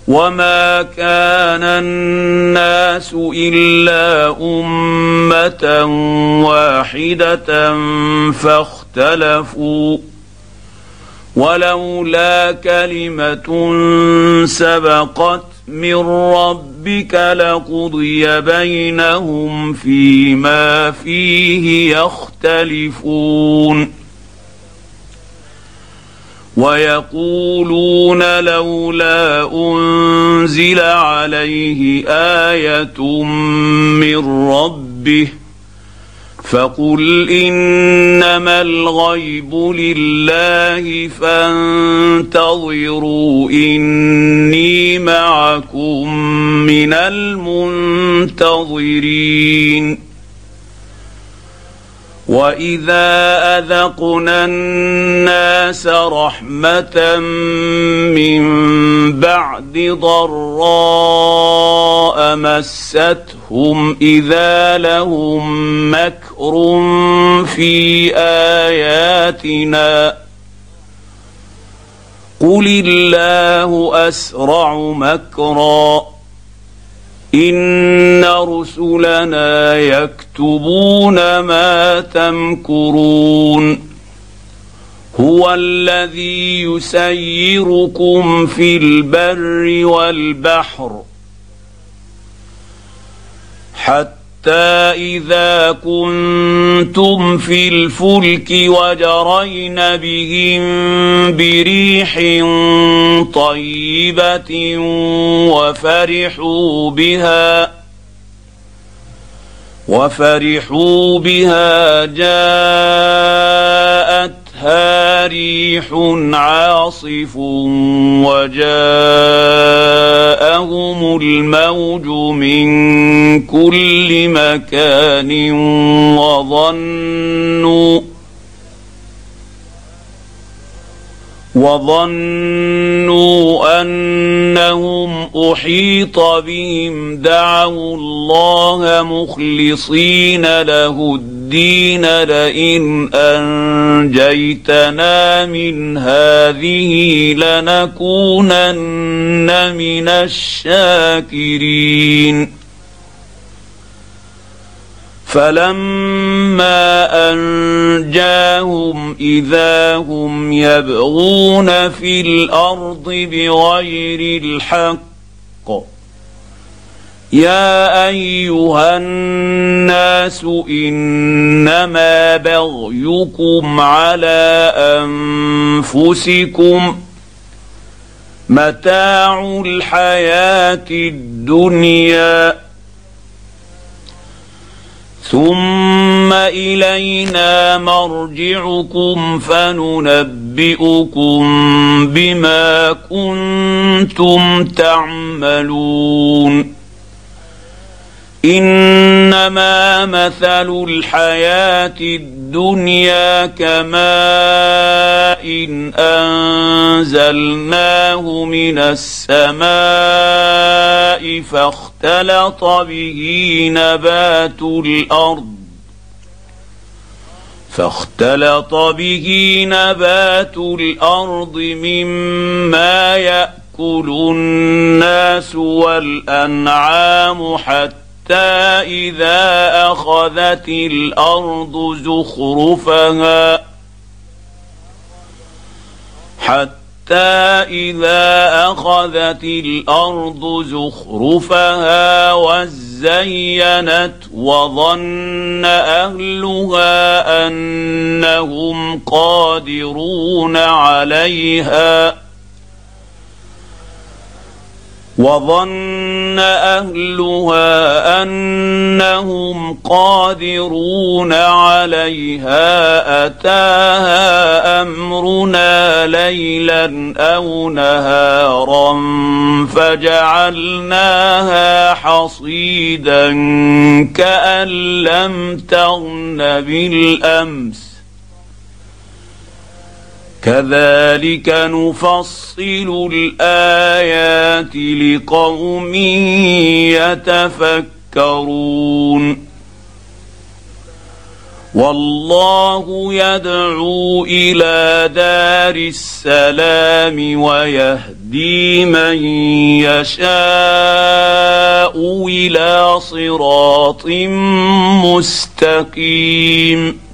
وما كان الناس إلا أمة واحدة فاختلفوا ولولا كلمة سبقت من ربك لقضي بينهم فيما فيه يختلفون ويقولون لولا أنزل عليه آية من ربه فقل إنما الغيب لله فانتظروا إني معكم من المنتظرين وإذا أذقنا الناس رحمة من بعد ضراء مستهم إذا لهم مكر في آياتنا قل الله أسرع مكرا إن رسلنا يكتبون ما تمكرون هو الذي يسيركم في البر والبحر حتى إذا كنتم في الفلك وجرين بهم بريح طيبة وفرحوا بها جاءتها ريح عاصف وجاءهم الموج من كل مكان وظنوا أنهم أحيط بهم دعوا الله مخلصين له الدين لئن أنجيتنا من هذه لنكونن من الشاكرين فلما أنجاهم إذا هم يبغون في الأرض بغير الحق يا أيها الناس إنما بغيكم على أنفسكم متاع الحياة الدنيا ثم إلينا مرجعكم فننبئكم بما كنتم تعملون إنما مثل الحياة الدنيا كماء إن أنزلناه من السماء فاختلط به نبات الأرض مما يأكل الناس والأنعام حتى إذا أخذت الأرض زخرفها وزينت وظن أهلها أنهم قادرون عليها أتاها أمرنا ليلا أو نهارا فجعلناها حصيدا كأن لم تغن بالأمس كذلك نفصل الآيات لقوم يتفكرون والله يدعو الى دار السلام ويهدي من يشاء الى صراط مستقيم.